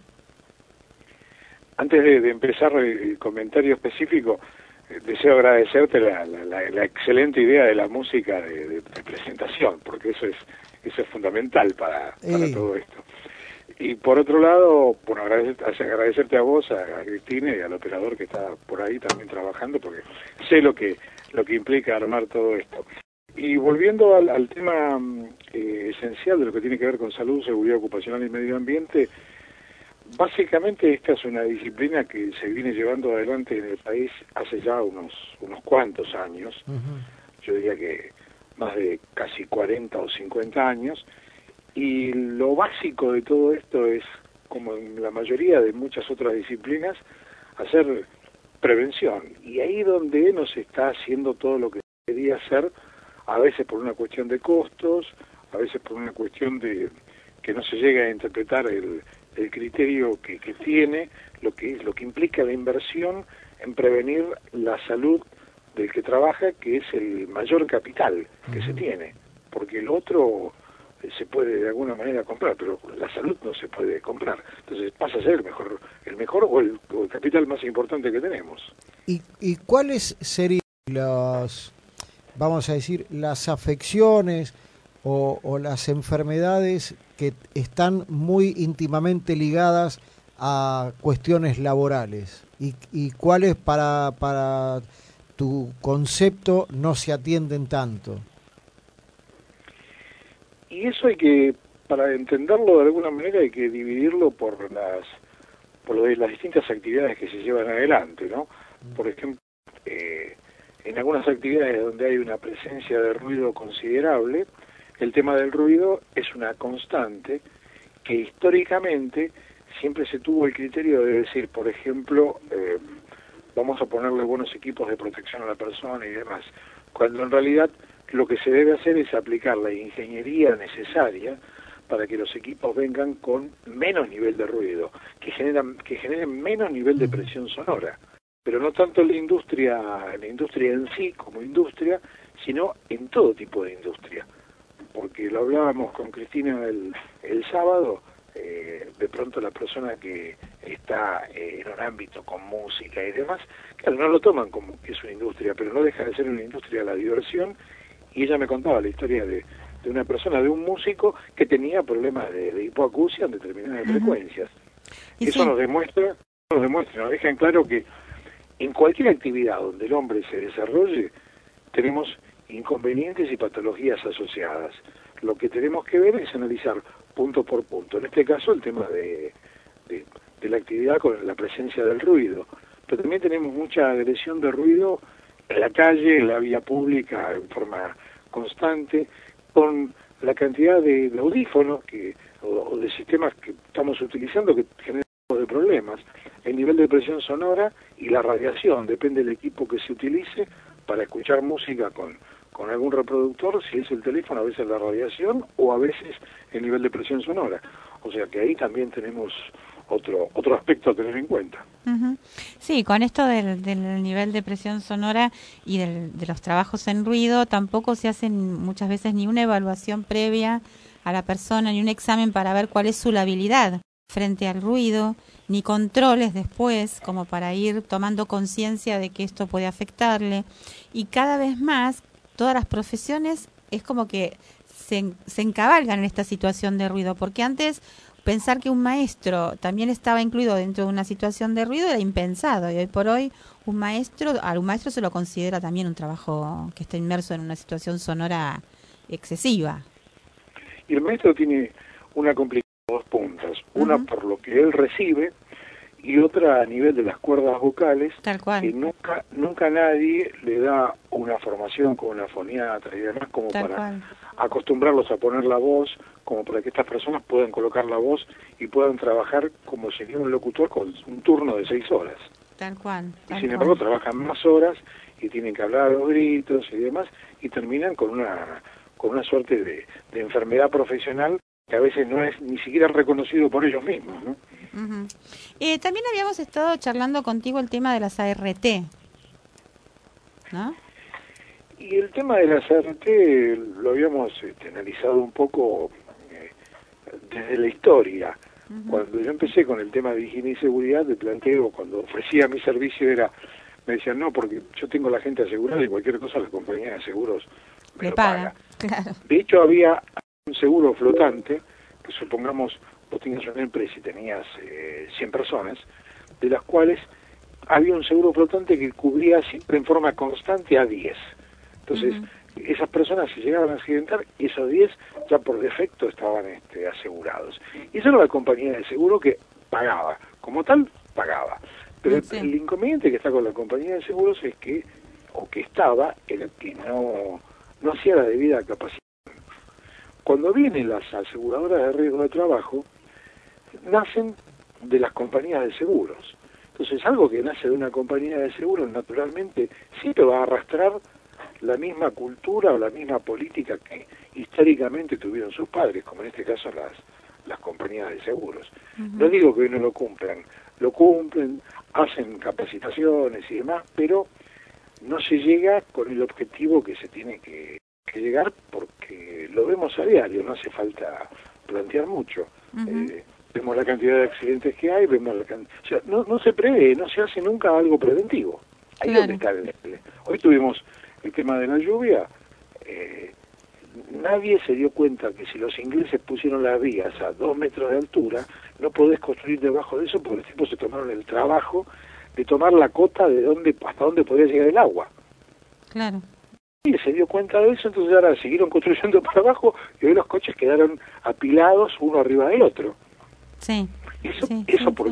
Antes de, de empezar el comentario específico, deseo agradecerte la, la, la, la excelente idea de la música de, de, de presentación, porque eso es eso es fundamental para, para todo esto. Y por otro lado, bueno, agradecerte, agradecerte a vos, a, a Cristina y al operador que está por ahí también trabajando, porque sé lo que lo que implica armar todo esto. Y volviendo al, al tema eh, esencial de lo que tiene que ver con salud, seguridad ocupacional y medio ambiente, básicamente esta es una disciplina que se viene llevando adelante en el país hace ya unos unos cuantos años. Uh-huh. Yo diría que más de casi cuarenta o cincuenta años, y lo básico de todo esto es, como en la mayoría de muchas otras disciplinas, hacer prevención. Y ahí donde no se está haciendo todo lo que debería hacer, a veces por una cuestión de costos, a veces por una cuestión de que no se llega a interpretar el el criterio que, que tiene, lo que lo que implica la inversión en prevenir la salud del que trabaja, que es el mayor capital que uh-huh. se tiene, porque el otro eh, se puede de alguna manera comprar, pero la salud no se puede comprar. Entonces pasa a ser el mejor, el mejor o el, o el capital más importante que tenemos. ¿Y, y cuáles serían las, vamos a decir, las afecciones o, o las enfermedades que están muy íntimamente ligadas a cuestiones laborales? ¿Y, y cuáles para, para tu concepto no se atienden tanto? Y eso hay que, para entenderlo de alguna manera, hay que dividirlo por las por lo de las distintas actividades que se llevan adelante, ¿no? Por ejemplo, eh, en algunas actividades donde hay una presencia de ruido considerable, el tema del ruido es una constante que históricamente siempre se tuvo el criterio de decir, por ejemplo, eh, vamos a ponerle buenos equipos de protección a la persona y demás, cuando en realidad lo que se debe hacer es aplicar la ingeniería necesaria para que los equipos vengan con menos nivel de ruido, que generan, que generen menos nivel de presión sonora, pero no tanto en la industria, en la industria en sí como industria, sino en todo tipo de industria. Porque lo hablábamos con Cristina el, el sábado, eh, de pronto la persona que está eh, en un ámbito con música y demás, claro, no lo toman como que es una industria, pero no deja de ser una industria de la diversión, y ella me contaba la historia de, de una persona, de un músico que tenía problemas de, de hipoacusia en determinadas uh-huh. frecuencias. Y Eso sí. nos demuestra, nos demuestra, nos deja en claro que en cualquier actividad donde el hombre se desarrolle, tenemos inconvenientes y patologías asociadas. Lo que tenemos que ver es analizar punto por punto. En este caso, el tema de, de, de la actividad con la presencia del ruido. Pero también tenemos mucha agresión de ruido en la calle, en la vía pública, en forma constante, con la cantidad de, de audífonos que, o, o de sistemas que estamos utilizando que generan de problemas. El nivel de presión sonora y la radiación, depende del equipo que se utilice para escuchar música con, con algún reproductor, si es el teléfono, a veces la radiación o a veces el nivel de presión sonora. O sea que ahí también tenemos otro otro aspecto a tener en cuenta. Uh-huh. Sí, con esto del, del nivel de presión sonora y del, de los trabajos en ruido, tampoco se hacen muchas veces ni una evaluación previa a la persona, ni un examen para ver cuál es su labilidad frente al ruido, ni controles después, como para ir tomando conciencia de que esto puede afectarle. Y cada vez más, todas las profesiones es como que se, se encabalgan en esta situación de ruido, porque antes pensar que un maestro también estaba incluido dentro de una situación de ruido era impensado, y hoy por hoy un maestro, a un maestro se lo considera también un trabajo que está inmerso en una situación sonora excesiva. Y el maestro tiene una complicación dos puntas, una uh-huh. por lo que él recibe y otra a nivel de las cuerdas vocales. Tal cual. Que nunca nunca nadie le da una formación con una foniatra y demás como Tal para cual. acostumbrarlos a poner la voz, como para que estas personas puedan colocar la voz y puedan trabajar como sería un locutor con un turno de seis horas. Tal cual. Tal y sin cual. embargo trabajan más horas y tienen que hablar a los gritos y demás y terminan con una con una suerte de, de enfermedad profesional que a veces no es ni siquiera reconocido por ellos mismos, ¿no? Uh-huh. Eh, también habíamos estado charlando contigo el tema de las A R T, ¿no? Y el tema de las A R T lo habíamos este, analizado un poco eh, desde la historia. Uh-huh. Cuando yo empecé con el tema de higiene y seguridad, de planteo, cuando ofrecía mi servicio era, me decían, no, porque yo tengo la gente asegurada y cualquier cosa la compañía de seguros me Le lo paga. paga. Claro. De hecho, había un seguro flotante, que supongamos vos tenías una empresa y tenías eh, cien personas, de las cuales había un seguro flotante que cubría siempre en forma constante a diez. Entonces, uh-huh. esas personas se llegaban a accidentar y esos diez ya por defecto estaban este, asegurados. Y esa era la compañía de seguro que pagaba, como tal, pagaba. Pero sí. el, el inconveniente que está con la compañía de seguros es que, o que estaba, era que no, no hacía la debida capacidad. Cuando vienen las aseguradoras de riesgo de trabajo, nacen de las compañías de seguros. Entonces, algo que nace de una compañía de seguros, naturalmente, siempre va a arrastrar la misma cultura o la misma política que históricamente tuvieron sus padres, como en este caso las, las compañías de seguros. Uh-huh. No digo que hoy no lo cumplan, lo cumplen, hacen capacitaciones y demás, pero no se llega con el objetivo que se tiene que que llegar, porque lo vemos a diario, no hace falta plantear mucho. Uh-huh. eh, vemos la cantidad de accidentes que hay, vemos la cantidad... O sea, no, no se prevé, no se hace nunca algo preventivo. Ahí es donde está el... Hoy tuvimos el tema de la lluvia, eh, nadie se dio cuenta que si los ingleses pusieron las vías a dos metros de altura, no podés construir debajo de eso, porque los tipos se tomaron el trabajo de tomar la cota de dónde hasta dónde podía llegar el agua. Claro. Y se dio cuenta de eso, entonces ahora siguieron construyendo para abajo y hoy los coches quedaron apilados uno arriba del otro. Sí. Eso, sí, eso sí, porque sí.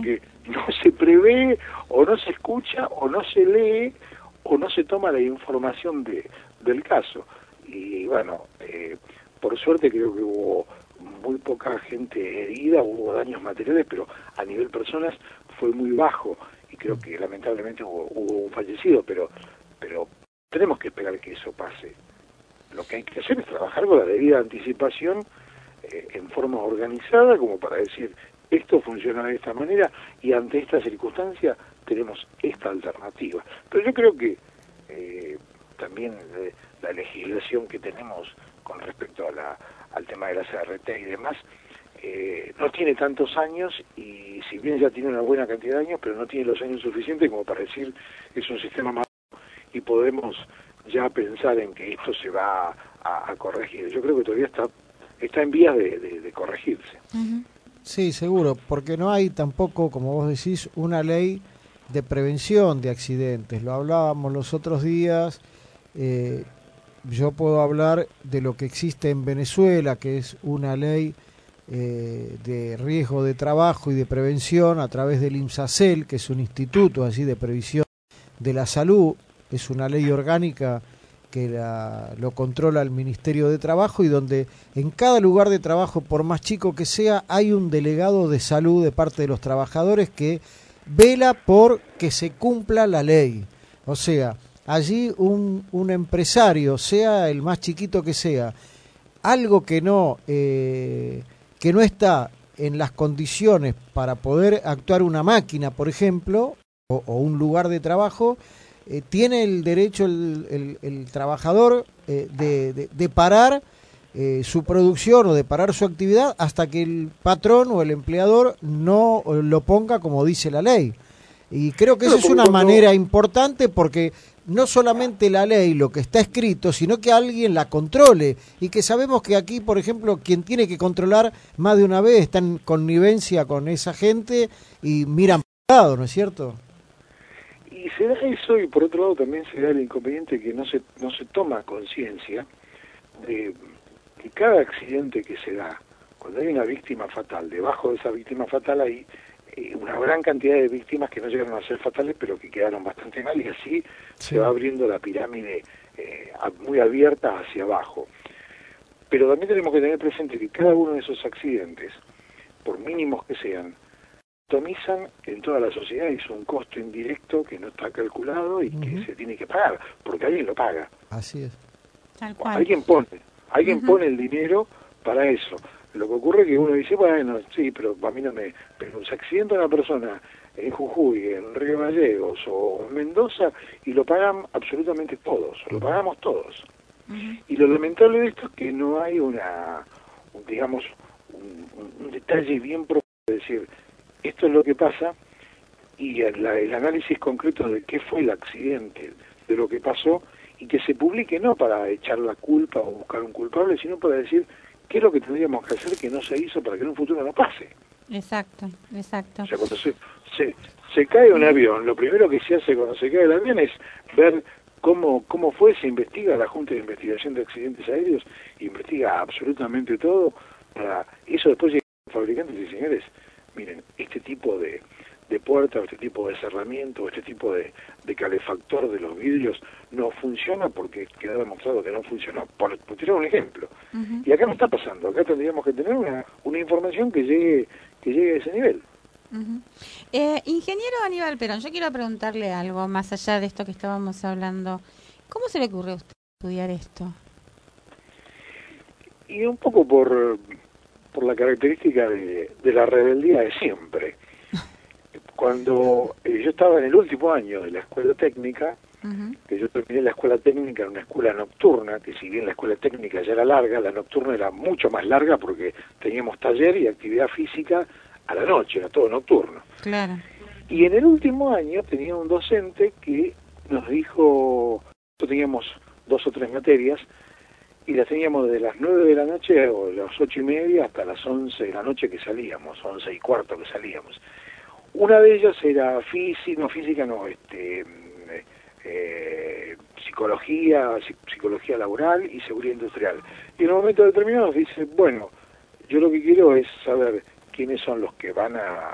no se prevé, o no se escucha, o no se lee, o no se toma la información de, del caso. Y bueno, eh, por suerte creo que hubo muy poca gente herida, hubo daños materiales, pero a nivel personas fue muy bajo, y creo que lamentablemente hubo, hubo un fallecido, pero, pero tenemos que esperar que eso pase. Lo que hay que hacer es trabajar con la debida anticipación, eh, en forma organizada, como para decir, esto funciona de esta manera, y ante esta circunstancia tenemos esta alternativa. Pero yo creo que eh, también eh, la legislación que tenemos con respecto a la, al tema de la C R T y demás, eh, no tiene tantos años, y si bien ya tiene una buena cantidad de años, pero no tiene los años suficientes como para decir que es un sistema más, y podemos ya pensar en que esto se va a, a corregir. Yo creo que todavía está está en vías de, de, de corregirse. Uh-huh. Sí, seguro, porque no hay tampoco, como vos decís, una ley de prevención de accidentes. Lo hablábamos los otros días. Eh, yo puedo hablar de lo que existe en Venezuela, que es una ley eh, de riesgo de trabajo y de prevención a través del INSACEL, que es un instituto así de previsión de la salud. Es una ley orgánica que la, lo controla el Ministerio de Trabajo, y donde en cada lugar de trabajo, por más chico que sea, hay un delegado de salud de parte de los trabajadores que vela por que se cumpla la ley. O sea, allí un, un empresario, sea el más chiquito que sea, algo que no, eh, que no está en las condiciones para poder actuar una máquina, por ejemplo, o, o un lugar de trabajo, Eh, tiene el derecho el, el, el trabajador eh, de, de, de parar eh, su producción o de parar su actividad hasta que el patrón o el empleador no lo ponga como dice la ley. Y creo que eso es una manera importante, porque no solamente la ley, lo que está escrito, sino que alguien la controle, y que sabemos que aquí, por ejemplo, quien tiene que controlar más de una vez está en connivencia con esa gente y miran para el lado, ¿no es cierto? Y se da eso, y por otro lado también se da el inconveniente que no se no se toma conciencia de que cada accidente que se da, cuando hay una víctima fatal, debajo de esa víctima fatal hay eh, una gran cantidad de víctimas que no llegaron a ser fatales, pero que quedaron bastante mal, y así sí. Se va abriendo la pirámide eh, muy abierta hacia abajo. Pero también tenemos que tener presente que cada uno de esos accidentes, por mínimos que sean, atomizan en toda la sociedad, y es un costo indirecto que no está calculado y uh-huh. que se tiene que pagar, porque alguien lo paga. Así es. Tal cual. Alguien pone, alguien uh-huh. pone el dinero para eso. Lo que ocurre es que uno dice, bueno, sí, pero a mí no me... Pero se accidenta una persona en Jujuy, en Río Gallegos o en Mendoza, y lo pagan absolutamente todos, lo pagamos todos. Uh-huh. Y lo lamentable de esto es que no hay una, un, digamos, un, un detalle bien profundo, es decir, esto es lo que pasa, y el, el análisis concreto de qué fue el accidente, de lo que pasó, y que se publique no para echar la culpa o buscar un culpable, sino para decir qué es lo que tendríamos que hacer que no se hizo para que en un futuro no pase. Exacto, exacto. O sea, cuando se, se, se cae un avión, lo primero que se hace cuando se cae el avión es ver cómo cómo fue, se investiga, la Junta de Investigación de Accidentes Aéreos investiga absolutamente todo, para eso después llega el fabricante y dice, señores, miren, este tipo de, de puerta, este tipo de cerramiento, este tipo de, de calefactor de los vidrios no funciona porque quedó demostrado que no funcionó, por, por tirar un ejemplo. Uh-huh. Y acá no está pasando, acá tendríamos que tener una, una información que llegue, que llegue a ese nivel. Uh-huh. eh, ingeniero Aníbal Perón, yo quiero preguntarle algo más allá de esto que estábamos hablando. ¿Cómo se le ocurrió a usted estudiar esto? Y un poco por... por la característica de, de la rebeldía de siempre. Cuando eh, yo estaba en el último año de la escuela técnica, uh-huh. que yo terminé la escuela técnica en una escuela nocturna, que si bien la escuela técnica ya era larga, la nocturna era mucho más larga porque teníamos taller y actividad física a la noche, era todo nocturno. Claro. Y en el último año tenía un docente que nos dijo, nosotros teníamos dos o tres materias, y las teníamos desde las nueve de la noche o las ocho y media hasta las once de la noche que salíamos, once y cuarto que salíamos. Una de ellas era física, no física, no, este, eh, psicología, psicología laboral y seguridad industrial. Y en un momento determinado nos dice, bueno, yo lo que quiero es saber quiénes son los que van a,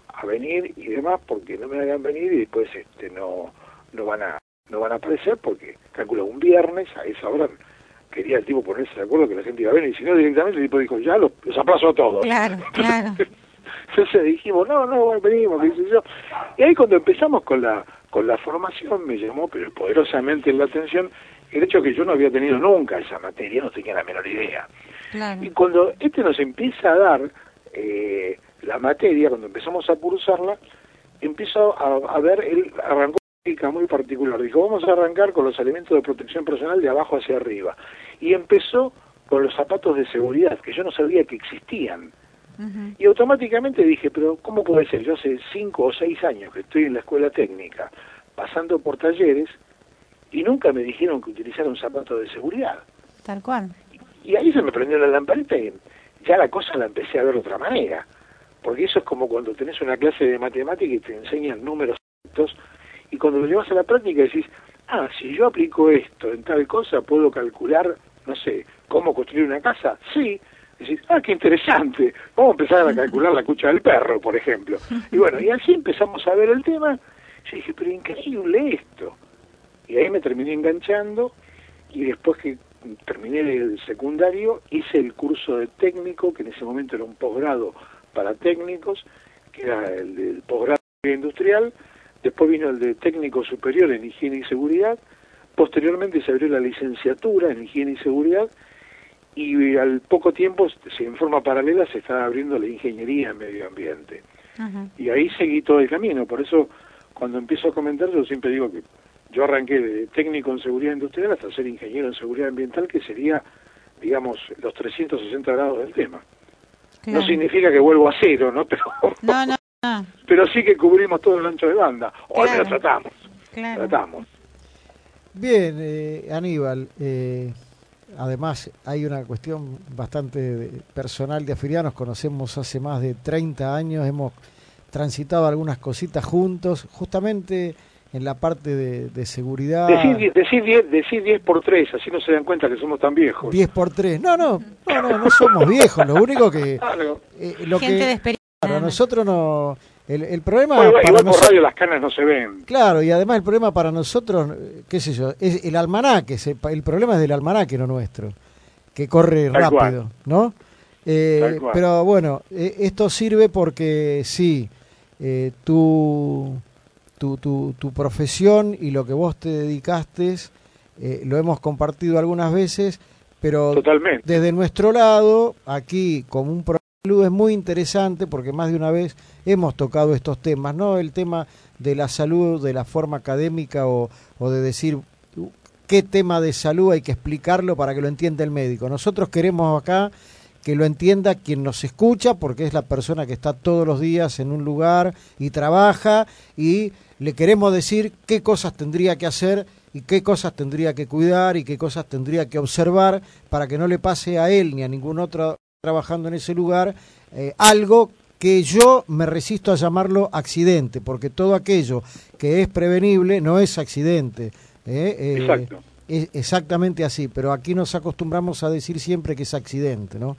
a venir y demás, porque no me hagan venir y después este no no van a no van a aparecer, porque calculo un viernes a esa hora quería el tipo ponerse de acuerdo que la gente iba a venir, y si no directamente el tipo dijo, ya los, los aplazo a todos. Claro, claro. Entonces dijimos, no, no, venimos, qué sé yo. Y ahí cuando empezamos con la con la formación me llamó pero poderosamente la atención el hecho que yo no había tenido nunca esa materia, no tenía la menor idea. Claro. Y cuando este nos empieza a dar eh, la materia, cuando empezamos a cursarla, empiezo a, a ver, él arrancó una lógica muy particular. Dijo, vamos a arrancar con los elementos de protección personal de abajo hacia arriba. Y empezó con los zapatos de seguridad, que yo no sabía que existían. Uh-huh. Y automáticamente dije, pero ¿cómo puede ser? Yo hace cinco o seis años que estoy en la escuela técnica, pasando por talleres, y nunca me dijeron que utilizara un zapato de seguridad. Tal cual. Y ahí se me prendió la lamparita y ya la cosa la empecé a ver de otra manera. Porque eso es como cuando tenés una clase de matemática y te enseñan números exactos, y cuando lo llevas a la práctica decís, ah, si yo aplico esto en tal cosa, puedo calcular, no sé, cómo construir una casa. Sí. Decís, ah, qué interesante, vamos a empezar a calcular la cucha del perro, por ejemplo. Y bueno, y así empezamos a ver el tema. Yo dije, pero increíble esto. Y ahí me terminé enganchando, y después que terminé el secundario, hice el curso de técnico, que en ese momento era un posgrado para técnicos, que era el del posgrado industrial. Después vino el de técnico superior en higiene y seguridad. Posteriormente se abrió la licenciatura en higiene y seguridad, y al poco tiempo, en forma paralela, se estaba abriendo la ingeniería en medio ambiente. Uh-huh. Y ahí seguí todo el camino. Por eso, cuando empiezo a comentar, yo siempre digo que yo arranqué de técnico en seguridad industrial hasta ser ingeniero en seguridad ambiental, que sería, digamos, los trescientos sesenta grados del tema. Claro. No significa que vuelvo a cero, ¿no? Pero, no, no, no. Pero sí que cubrimos todo el ancho de banda. O claro. lo tratamos. Claro. Tratamos. Bien, eh, Aníbal, eh, además hay una cuestión bastante personal de Afiria, nos conocemos hace más de treinta años, hemos transitado algunas cositas juntos, justamente en la parte de, de seguridad. Decir diez, decir diez por tres, así no se dan cuenta que somos tan viejos. diez por tres, no, no, no, no, no somos viejos, lo único que... Claro. Eh, lo Gente que, de experiencia. Para nosotros no... El, el problema bueno, igual, para igual por nosotros, radio las canas no se ven. Claro, y además el problema para nosotros, qué sé yo, es el almanaque, el problema es del almanaque, no nuestro, que corre Tal rápido, cual. ¿no? Eh, pero bueno, eh, esto sirve porque sí, eh, tu, tu, tu, tu profesión y lo que vos te dedicaste, eh, lo hemos compartido algunas veces, pero Totalmente. Desde nuestro lado, aquí como un programa de salud es muy interesante porque más de una vez hemos tocado estos temas, ¿no? El tema de la salud de la forma académica o, o de decir qué tema de salud hay que explicarlo para que lo entienda el médico. Nosotros queremos acá que lo entienda quien nos escucha, porque es la persona que está todos los días en un lugar y trabaja, y le queremos decir qué cosas tendría que hacer y qué cosas tendría que cuidar y qué cosas tendría que observar para que no le pase a él ni a ningún otro trabajando en ese lugar eh, algo que yo me resisto a llamarlo accidente, porque todo aquello que es prevenible no es accidente. Eh, eh, Exacto. Es exactamente así, pero aquí nos acostumbramos a decir siempre que es accidente, ¿no?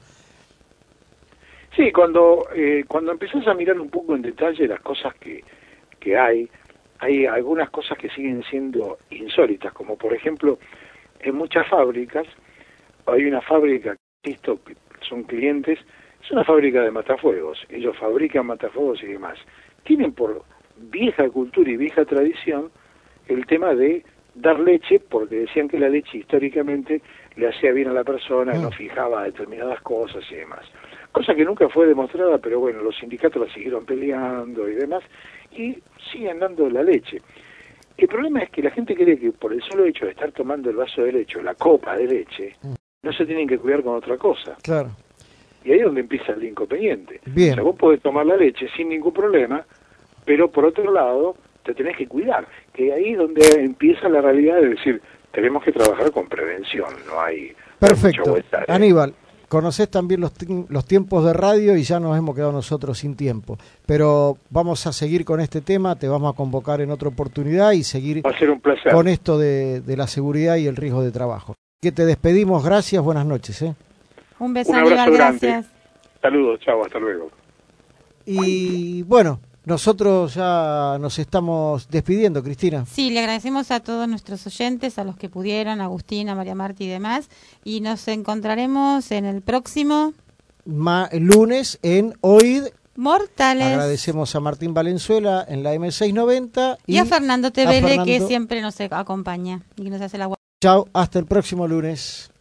Sí, cuando eh, cuando empezás a mirar un poco en detalle las cosas que, que hay, hay algunas cosas que siguen siendo insólitas, como por ejemplo, en muchas fábricas, hay una fábrica, insisto, que son clientes, es una fábrica de matafuegos, ellos fabrican matafuegos y demás. Tienen por vieja cultura y vieja tradición el tema de dar leche, porque decían que la leche históricamente le hacía bien a la persona, no fijaba determinadas cosas y demás. Cosa que nunca fue demostrada, pero bueno, los sindicatos la siguieron peleando y demás, y siguen dando la leche. El problema es que la gente cree que por el solo hecho de estar tomando el vaso de leche o la copa de leche, no se tienen que cuidar con otra cosa. Claro. Y ahí es donde empieza el inconveniente. Bien. O sea, vos podés tomar la leche sin ningún problema, pero por otro lado te tenés que cuidar. Que ahí es donde empieza la realidad de decir, tenemos que trabajar con prevención, no hay... Perfecto. No hay mucha vuelta, ¿eh? Aníbal, conocés también los, los tiempos de radio y ya nos hemos quedado nosotros sin tiempo. Pero vamos a seguir con este tema, te vamos a convocar en otra oportunidad y seguir Va a ser un placer. con esto de, de la seguridad y el riesgo de trabajo. Que te despedimos, gracias, buenas noches. ¿eh? Un beso, Un abrazo Aníbal, grande. gracias. Saludos, chao, hasta luego. Y bueno, nosotros ya nos estamos despidiendo, Cristina. Sí, le agradecemos a todos nuestros oyentes, a los que pudieron, a Agustín, a María Marta y demás, y nos encontraremos en el próximo Ma lunes en Oíd Mortales. Agradecemos a Martín Valenzuela en la M seiscientos noventa y, y a Fernando Tevele, Fernando. que siempre nos acompaña y que nos hace la. Chao, hasta el próximo lunes.